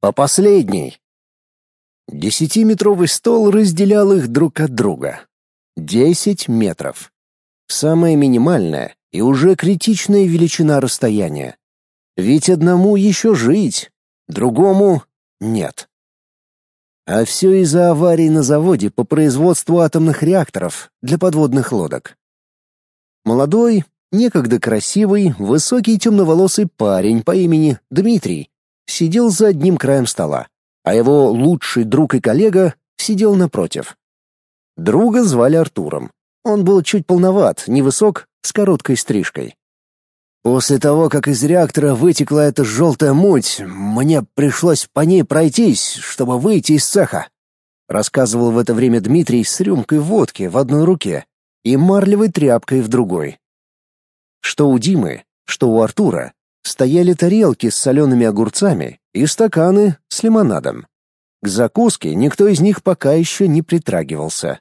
По последней. 10-метровый стол разделял их друг от друга. 10 метров. Самая минимальная и уже критичная величина расстояния. Ведь одному еще жить, другому — нет. А все из-за аварии на заводе по производству атомных реакторов для подводных лодок. Молодой, некогда красивый, высокий темноволосый парень по имени Дмитрий сидел за одним краем стола, а его лучший друг и коллега сидел напротив. Друга звали Артуром. Он был чуть полноват, невысок, с короткой стрижкой. «После того, как из реактора вытекла эта желтая муть, мне пришлось по ней пройтись, чтобы выйти из цеха», рассказывал в это время Дмитрий с рюмкой водки в одной руке и марлевой тряпкой в другой. Что у Димы, что у Артура стояли тарелки с солеными огурцами и стаканы с лимонадом. К закуске никто из них пока еще не притрагивался.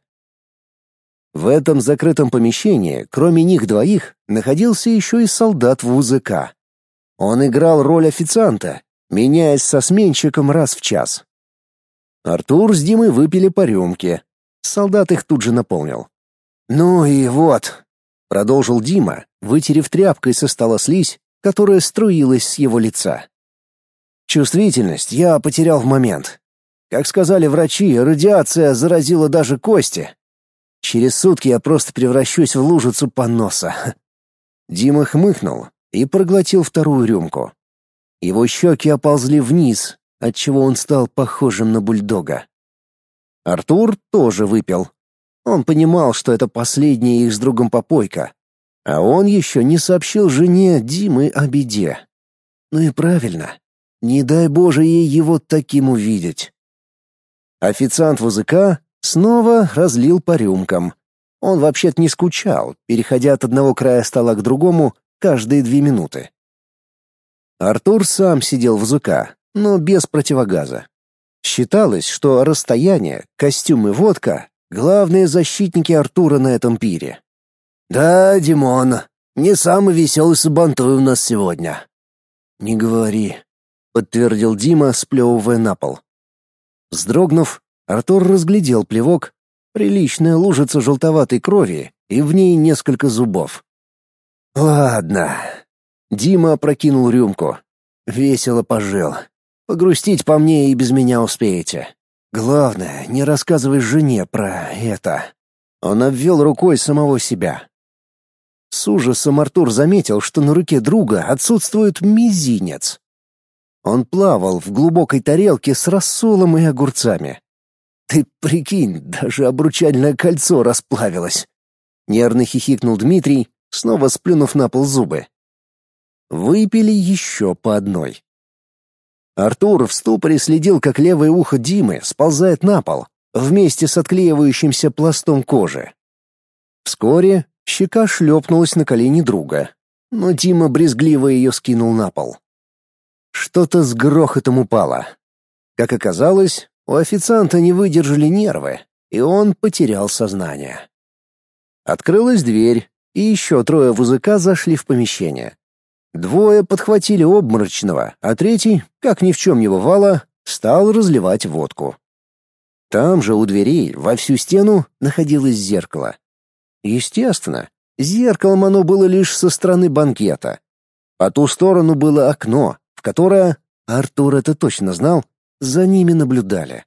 В этом закрытом помещении, кроме них двоих, находился еще и солдат в УЗК. Он играл роль официанта, меняясь со сменщиком раз в час. Артур с Димой выпили по рюмке. Солдат их тут же наполнил. «Ну и вот», — продолжил Дима, вытерев тряпкой со стола слизь, которая струилась с его лица. «Чувствительность я потерял в момент. Как сказали врачи, радиация заразила даже кости. Через сутки я просто превращусь в лужицу поноса». Дима хмыкнул и проглотил вторую рюмку. Его щеки оползли вниз, отчего он стал похожим на бульдога. Артур тоже выпил. Он понимал, что это последняя их с другом попойка, а он еще не сообщил жене Димы о беде. Ну и правильно. Не дай Боже ей его таким увидеть. Официант в УЗК снова разлил по рюмкам. Он вообще-то не скучал, переходя от одного края стола к другому каждые 2 минуты. Артур сам сидел в УЗК, но без противогаза. Считалось, что расстояние, костюм и водка — главные защитники Артура на этом пире. «Да, Димон, не самый веселый сабантуй у нас сегодня». «Не говори», — подтвердил Дима, сплевывая на пол. Вздрогнув, Артур разглядел плевок, приличная лужица желтоватой крови и в ней несколько зубов. «Ладно». Дима опрокинул рюмку. «Весело пожил. Погрустить по мне и без меня успеете. Главное, не рассказывай жене про это». Он обвел рукой самого себя. С ужасом Артур заметил, что на руке друга отсутствует мизинец. Он плавал в глубокой тарелке с рассолом и огурцами. «Ты прикинь, даже обручальное кольцо расплавилось!» Нервно хихикнул Дмитрий, снова сплюнув на пол зубы. Выпили еще по одной. Артур в ступоре следил, как левое ухо Димы сползает на пол, вместе с отклеивающимся пластом кожи. Вскоре щека шлепнулась на колени друга, но Дима брезгливо ее скинул на пол. Что-то с грохотом упало. Как оказалось, у официанта не выдержали нервы, и он потерял сознание. Открылась дверь, и еще 3 в УЗК зашли в помещение. 2 подхватили обморочного, а 3, как ни в чем не бывало, стал разливать водку. Там же у дверей во всю стену находилось зеркало. Естественно, зеркалом оно было лишь со стороны банкета. По ту сторону было окно, в которое, Артур это точно знал, за ними наблюдали.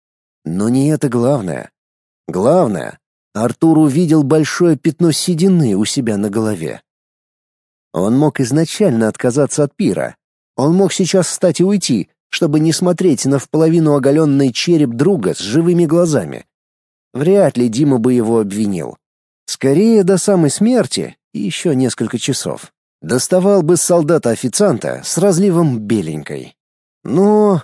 Но не это главное. Главное, Артур увидел большое пятно седины у себя на голове. Он мог изначально отказаться от пира. Он мог сейчас встать и уйти, чтобы не смотреть на вполовину оголенный череп друга с живыми глазами. Вряд ли Дима бы его обвинил. Скорее, до самой смерти, и еще несколько часов, доставал бы солдата-официанта с разливом беленькой. Но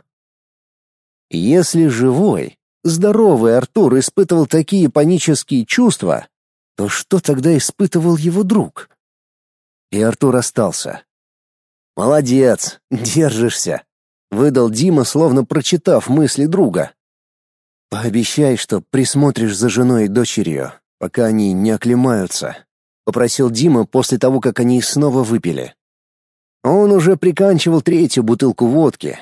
если живой, здоровый Артур испытывал такие панические чувства, то что тогда испытывал его друг? И Артур остался. «Молодец, держишься», — выдал Дима, словно прочитав мысли друга. «Пообещай, что присмотришь за женой и дочерью, пока они не оклемаются», — попросил Дима после того, как они снова выпили. Он уже приканчивал 3-ю бутылку водки.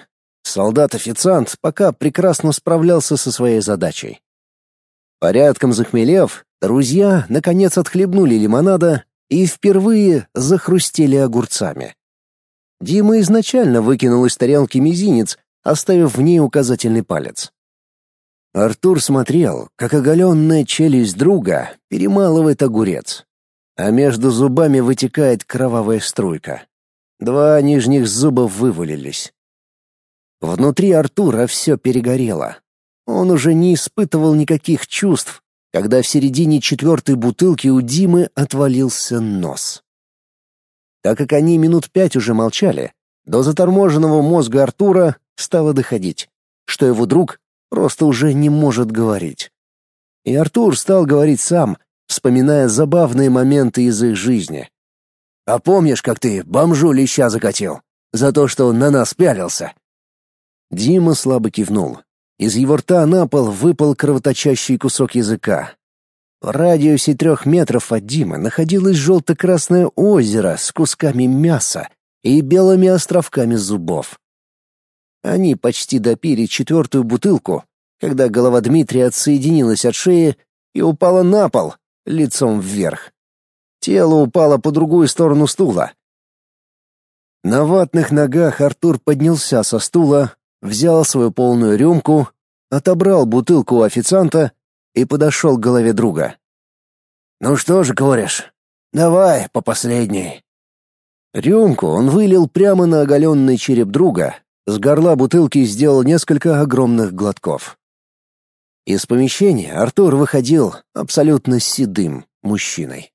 Солдат-официант пока прекрасно справлялся со своей задачей. Порядком захмелев, друзья наконец отхлебнули лимонада и впервые захрустели огурцами. Дима изначально выкинул из тарелки мизинец, оставив в ней указательный палец. Артур смотрел, как оголенная челюсть друга перемалывает огурец, а между зубами вытекает кровавая струйка. 2 нижних зуба вывалились. Внутри Артура все перегорело. Он уже не испытывал никаких чувств, когда в середине 4-й бутылки у Димы отвалился нос. Так как они минут 5 уже молчали, до заторможенного мозга Артура стало доходить, что его друг просто уже не может говорить. И Артур стал говорить сам, вспоминая забавные моменты из их жизни. «А помнишь, как ты бомжу леща закатил? За то, что он на нас пялился?» Дима слабо кивнул. Из его рта на пол выпал кровоточащий кусок языка. В радиусе 3 метров от Димы находилось желто-красное озеро с кусками мяса и белыми островками зубов. Они почти допили 4-ю бутылку, когда голова Дмитрия отсоединилась от шеи и упала на пол, лицом вверх. Тело упало по другую сторону стула. На ватных ногах Артур поднялся со стула, взял свою полную рюмку, отобрал бутылку у официанта и подошел к голове друга. «Ну что же, говоришь, давай по последней». Рюмку он вылил прямо на оголенный череп друга, с горла бутылки сделал несколько огромных глотков. Из помещения Артур выходил абсолютно седым мужчиной.